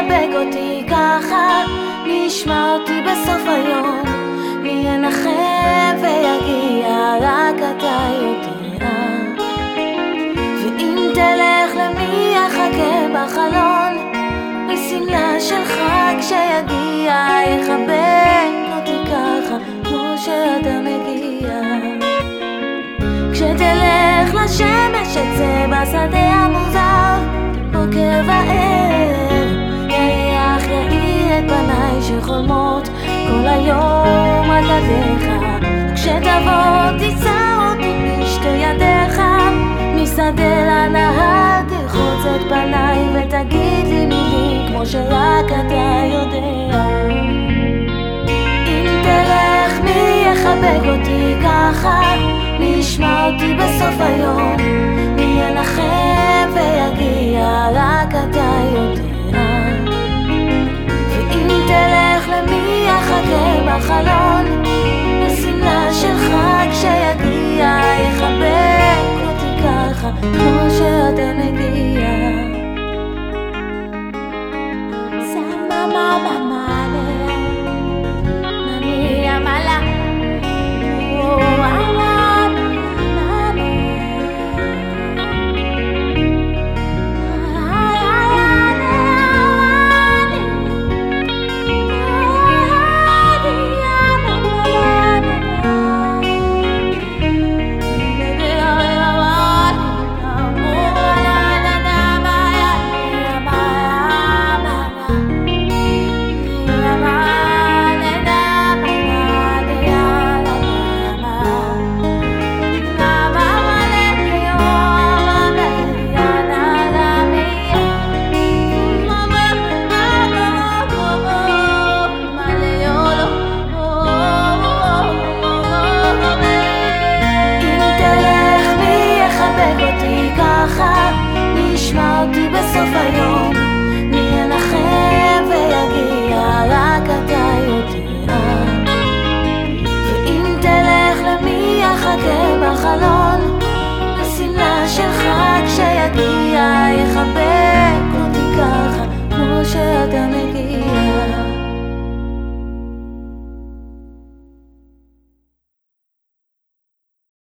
יחבק אותי ככה, מי ישמע אותי בסוף היום, מי ינחם ויגיע, רק אתה יודע. ואם תלך למי יחכה בחלון, בשמלה של חג שיגיע, יחבק אותי ככה כמו שאתה מגיע. כשתלך לשמש אצא בשדה המוזר, בוקר וערב יריח יאיר את פניי שחולמות כל היום רק עליך. כשתבוא תישא אותי בשתי ידיך, משדה לנהר תרחוץ את פניי ותגיד לי מילים כמו שרק אתה יודע. אם תלך מי יחבק אותי ככה, מי ישמע אותי בסוף היום, מי ינחם ויגיע, רק אתה יודע. ואם תלך למי יחכה בחלון, בשמלה של חג שיגיע, יחבק אותי ככה כמו שאתה מגיע. סמה ממה מלה ממי המלה אותי בסוף היום, מי ינחם ויגיע, רק אתה יודע. ואם תלך למי יחכה בחלון, בשמלה של חג שיגיע, יחבק אותי ככה כמו שאתה מגיע.